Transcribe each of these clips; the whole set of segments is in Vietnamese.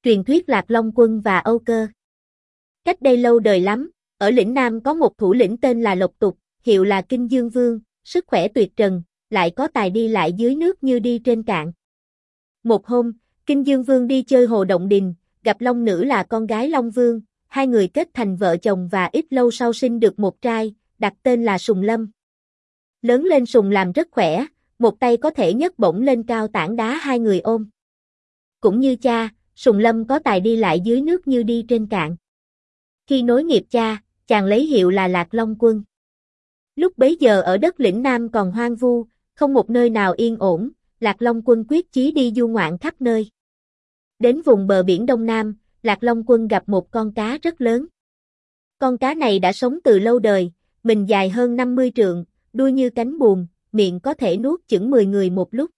Truyền thuyết Lạc Long Quân và Âu Cơ. Cách đây lâu đời lắm, ở lĩnh Nam có một thủ lĩnh tên là Lộc Tục, hiệu là Kinh Dương Vương, sức khỏe tuyệt trần, lại có tài đi lại dưới nước như đi trên cạn. Một hôm, Kinh Dương Vương đi chơi hồ Động Đình, gặp Long Nữ là con gái Long Vương, hai người kết thành vợ chồng và ít lâu sau sinh được một trai, đặt tên là Sùng Lâm. Lớn lên Sùng làm rất khỏe, một tay có thể nhấc bổng lên cao tảng đá hai người ôm. Cũng như cha, Sùng Lâm có tài đi lại dưới nước như đi trên cạn. Khi nối nghiệp cha, chàng lấy hiệu là Lạc Long Quân. Lúc bấy giờ ở đất lĩnh Nam còn hoang vu, không một nơi nào yên ổn, Lạc Long Quân quyết chí đi du ngoạn khắp nơi. Đến vùng bờ biển Đông Nam, Lạc Long Quân gặp một con cá rất lớn. Con cá này đã sống từ lâu đời, mình dài hơn 50 trượng, đuôi như cánh buồm, miệng có thể nuốt chửng 10 người một lúc.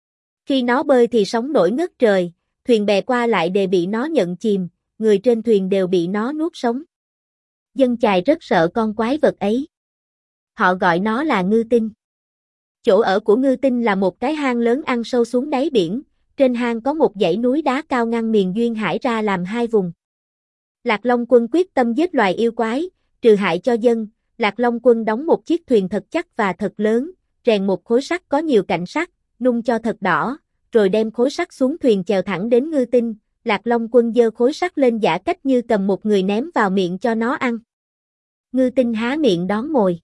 Khi nó bơi thì sóng nổi ngất trời, thuyền bè qua lại đều bị nó nhận chìm, người trên thuyền đều bị nó nuốt sống. Dân chài rất sợ con quái vật ấy. Họ gọi nó là Ngư Tinh. Chỗ ở của Ngư Tinh là một cái hang lớn ăn sâu xuống đáy biển, trên hang có một dãy núi đá cao ngăn miền duyên hải ra làm hai vùng. Lạc Long Quân quyết tâm giết loài yêu quái, trừ hại cho dân, Lạc Long Quân đóng một chiếc thuyền thật chắc và thật lớn, rèn một khối sắt có nhiều cạnh sắt, nung cho thật đỏ, rồi đem khối sắt xuống thuyền chèo thẳng đến Ngư Tinh, Lạc Long Quân giơ khối sắt lên giả cách như cầm một người ném vào miệng cho nó ăn. Ngư Tinh há miệng đón mồi.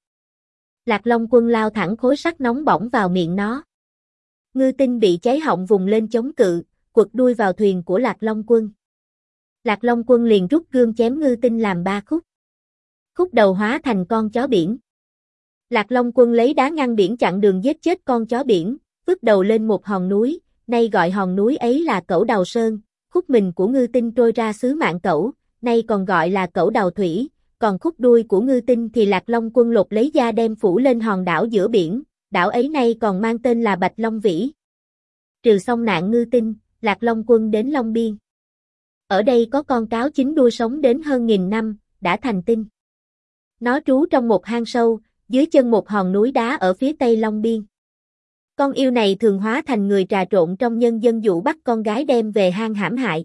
Lạc Long Quân lao thẳng khối sắt nóng bỏng vào miệng nó. Ngư Tinh bị cháy họng vùng lên chống cự, quật đuôi vào thuyền của Lạc Long Quân. Lạc Long Quân liền rút gươm chém Ngư Tinh làm 3 khúc. Khúc đầu hóa thành con chó biển. Lạc Long Quân lấy đá ngăn biển chặn đường giết chết con chó biển, vứt đầu lên một hòn núi, nay gọi hòn núi ấy là Cẩu Đầu Sơn. Khúc mình của Ngư Tinh trôi ra xứ Mạn Cẩu, nay còn gọi là Cẩu Đầu Thủy, còn khúc đuôi của Ngư Tinh thì Lạc Long Quân lột lấy da đem phủ lên hòn đảo giữa biển, đảo ấy nay còn mang tên là Bạch Long Vĩ. Trừ xong nạn Ngư Tinh, Lạc Long Quân đến Long Biên. Ở đây có con cáo chín đuôi sống đến hơn 1000 năm, đã thành tinh. Nó trú trong một hang sâu, dưới chân một hòn núi đá ở phía tây Long Biên. Con yêu này thường hóa thành người trà trộn trong nhân dân dụ bắt con gái đem về hang hãm hại.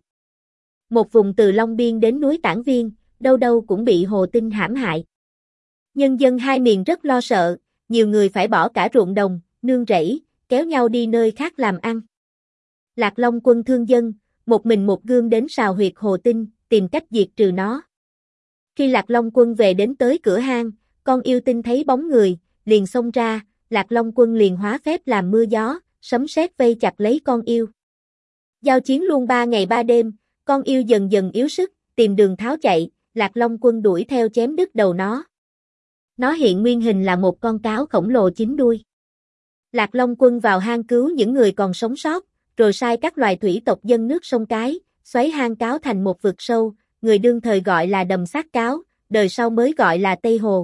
Một vùng từ Long Biên đến núi Tản Viên, đâu đâu cũng bị hồ tinh hãm hại. Nhân dân hai miền rất lo sợ, nhiều người phải bỏ cả ruộng đồng, nương rẫy, kéo nhau đi nơi khác làm ăn. Lạc Long Quân thương dân, một mình một gươm đến sào huyệt hồ tinh, tìm cách diệt trừ nó. Khi Lạc Long Quân về đến tới cửa hang, con yêu tinh thấy bóng người, liền xông ra, Lạc Long Quân liền hóa phép làm mưa gió, sấm sét vây chặt lấy con yêu. Giao chiến luôn 3 ngày 3 đêm, con yêu dần dần yếu sức, tìm đường tháo chạy, Lạc Long Quân đuổi theo chém đứt đầu nó. Nó hiện nguyên hình là một con cáo khổng lồ 9 đuôi. Lạc Long Quân vào hang cứu những người còn sống sót, rồi sai các loài thủy tộc dâng nước sông Cái, xoáy hang cáo thành một vực sâu, người đương thời gọi là Đầm Xác Cáo, đời sau mới gọi là Tây Hồ.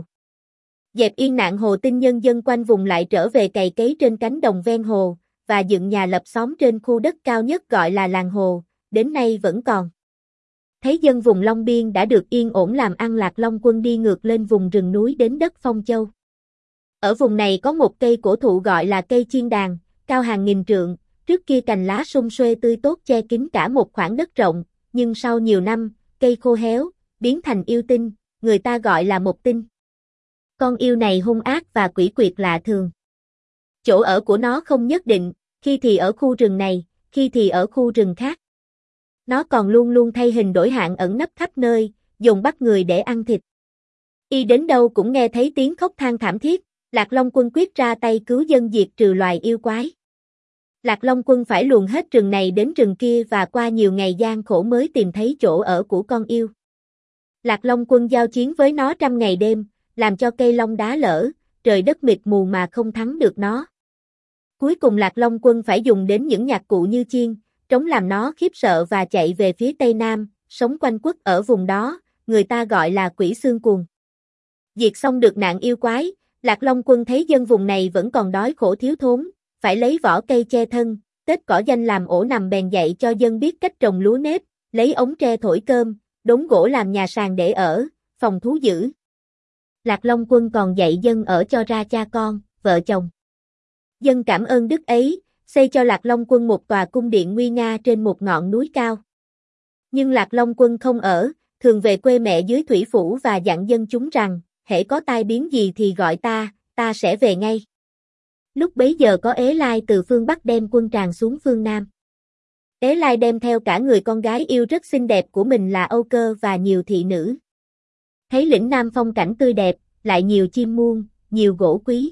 Dẹp yên nạn hồ tinh, nhân dân quanh vùng lại trở về cày cấy trên cánh đồng ven hồ, và dựng nhà lập xóm trên khu đất cao nhất gọi là làng hồ, đến nay vẫn còn. Thấy dân vùng Long Biên đã được yên ổn làm ăn, Lạc Long Quân đi ngược lên vùng rừng núi đến đất Phong Châu. Ở vùng này có một cây cổ thụ gọi là cây chiên đàn, cao hàng nghìn trượng, trước kia cành lá sum xuê tươi tốt che kín cả một khoảng đất rộng, nhưng sau nhiều năm, cây khô héo, biến thành yêu tinh, người ta gọi là Mộc Tinh. Con yêu này hung ác và quỷ quyệt lạ thường. Chỗ ở của nó không nhất định, khi thì ở khu rừng này, khi thì ở khu rừng khác. Nó còn luôn luôn thay hình đổi hạn ẩn nấp khắp nơi, dùng bắt người để ăn thịt. Y đến đâu cũng nghe thấy tiếng khóc than thảm thiết, Lạc Long Quân quyết ra tay cứu dân diệt trừ loài yêu quái. Lạc Long Quân phải luồn hết rừng này đến rừng kia và qua nhiều ngày gian khổ mới tìm thấy chỗ ở của con yêu. Lạc Long Quân giao chiến với nó trăm ngày đêm, làm cho cây long đá lở, trời đất mịt mù mà không thắng được nó. Cuối cùng Lạc Long Quân phải dùng đến những nhạc cụ như chiên, trống làm nó khiếp sợ và chạy về phía Tây Nam, sống quanh quất ở vùng đó, người ta gọi là Quỷ Xương Cuồng. Diệt xong được nạn yêu quái, Lạc Long Quân thấy dân vùng này vẫn còn đói khổ thiếu thốn, phải lấy vỏ cây che thân, tết cỏ danh làm ổ nằm, bèn dạy cho dân biết cách trồng lúa nếp, lấy ống tre thổi cơm, đốn gỗ làm nhà sàn để ở, phòng thú dữ. Lạc Long Quân còn dạy dân ở cho ra cha con, vợ chồng. Dân cảm ơn đức ấy, xây cho Lạc Long Quân một tòa cung điện nguy nga trên một ngọn núi cao. Nhưng Lạc Long Quân không ở, thường về quê mẹ dưới thủy phủ và dặn dân chúng rằng, hễ có tai biến gì thì gọi ta sẽ về ngay. Lúc bấy giờ có Ế Lai từ phương Bắc đem quân tràn xuống phương Nam. Ế Lai đem theo cả người con gái yêu rất xinh đẹp của mình là Âu Cơ và nhiều thị nữ. Thấy lĩnh Nam phong cảnh tươi đẹp, lại nhiều chim muôn, nhiều gỗ quý.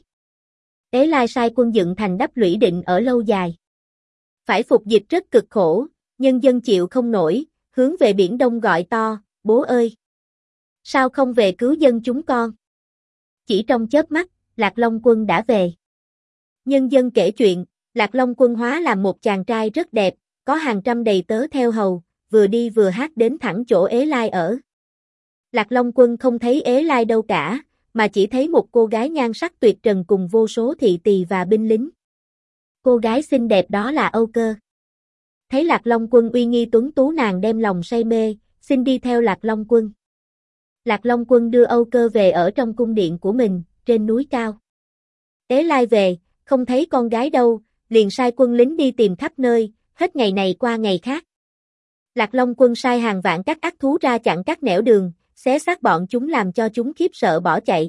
Ế Lai sai quân dựng thành đắp lũy định ở lâu dài. Phải phục dịch rất cực khổ, nhân dân chịu không nổi, hướng về biển Đông gọi to, bố ơi! Sao không về cứu dân chúng con? Chỉ trong chớp mắt, Lạc Long Quân đã về. Nhân dân kể chuyện, Lạc Long Quân hóa làm một chàng trai rất đẹp, có hàng trăm đầy tớ theo hầu, vừa đi vừa hát đến thẳng chỗ Ế Lai ở. Lạc Long Quân không thấy Ế Lai đâu cả, mà chỉ thấy một cô gái nhan sắc tuyệt trần cùng vô số thị tỳ và binh lính. Cô gái xinh đẹp đó là Âu Cơ. Thấy Lạc Long Quân uy nghi tuấn tú, nàng đem lòng say mê, xin đi theo Lạc Long Quân. Lạc Long Quân đưa Âu Cơ về ở trong cung điện của mình, trên núi cao. Ế Lai về, không thấy con gái đâu, liền sai quân lính đi tìm khắp nơi, hết ngày này qua ngày khác. Lạc Long Quân sai hàng vạn các ác thú ra chặn các nẻo đường, xé xác bọn chúng làm cho chúng khiếp sợ bỏ chạy.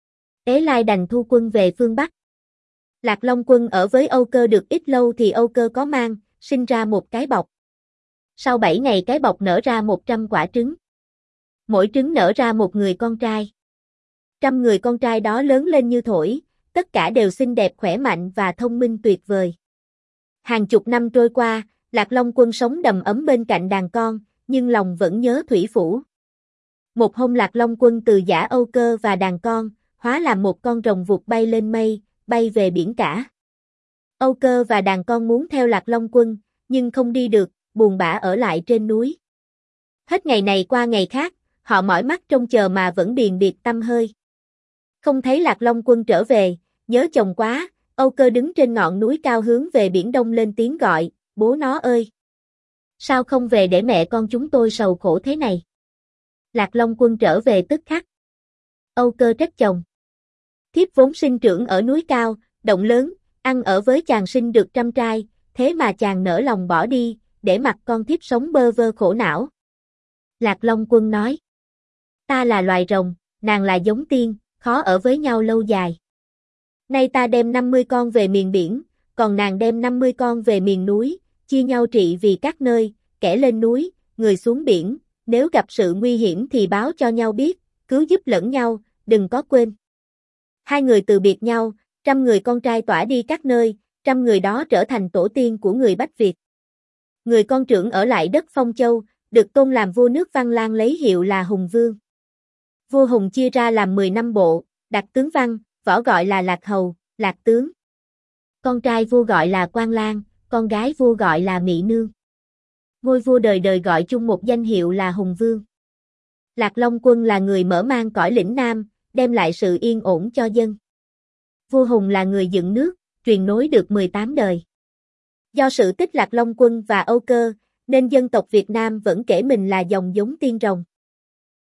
Ế Lai đành thu quân về phương Bắc. Lạc Long Quân ở với Âu Cơ được ít lâu thì Âu Cơ có mang, sinh ra một cái bọc. Sau 7 ngày cái bọc nở ra 100 quả trứng. Mỗi trứng nở ra một người con trai. 100 người con trai đó lớn lên như thổi, tất cả đều xinh đẹp khỏe mạnh và thông minh tuyệt vời. Hàng chục năm trôi qua, Lạc Long Quân sống đầm ấm bên cạnh đàn con, nhưng lòng vẫn nhớ thủy phủ. Một hôm Lạc Long Quân từ giã Âu Cơ và đàn con, hóa làm một con rồng vụt bay lên mây, bay về biển cả. Âu Cơ và đàn con muốn theo Lạc Long Quân, nhưng không đi được, buồn bã ở lại trên núi. Hết ngày này qua ngày khác, họ mỏi mắt trông chờ mà vẫn biền biệt tăm hơi. Không thấy Lạc Long Quân trở về, nhớ chồng quá, Âu Cơ đứng trên ngọn núi cao hướng về biển Đông lên tiếng gọi, bố nó ơi! Sao không về để mẹ con chúng tôi sầu khổ thế này? Lạc Long Quân trở về tức khắc. Âu Cơ trách chồng. Thiếp vốn sinh trưởng ở núi cao, động lớn, ăn ở với chàng sinh được 100 trai, thế mà chàng nỡ lòng bỏ đi, để mặc con thiếp sống bơ vơ khổ não. Lạc Long Quân nói. Ta là loài rồng, nàng là giống tiên, khó ở với nhau lâu dài. Nay ta đem 50 con về miền biển, còn nàng đem 50 con về miền núi, chia nhau trị vì các nơi, kẻ lên núi, người xuống biển, nếu gặp sự nguy hiểm thì báo cho nhau biết, cứu giúp lẫn nhau, đừng có quên. Hai người từ biệt nhau, 100 người con trai tỏa đi các nơi, 100 người đó trở thành tổ tiên của người Bách Việt. Người con trưởng ở lại đất Phong Châu, được tôn làm vua nước Văn Lang lấy hiệu là Hùng Vương. Vua Hùng chia ra làm 10 năm bộ, đặt tướng Văn, võ gọi là Lạc Hầu, Lạc Tướng. Con trai vua gọi là Quan Lang, con gái vua gọi là Mị Nương. Ngôi vua đời đời gọi chung một danh hiệu là Hùng Vương. Lạc Long Quân là người mở mang cõi lĩnh Nam, đem lại sự yên ổn cho dân. Vua Hùng là người dựng nước, truyền nối được 18 đời. Do sự tích Lạc Long Quân và Âu Cơ, nên dân tộc Việt Nam vẫn kể mình là dòng giống tiên rồng.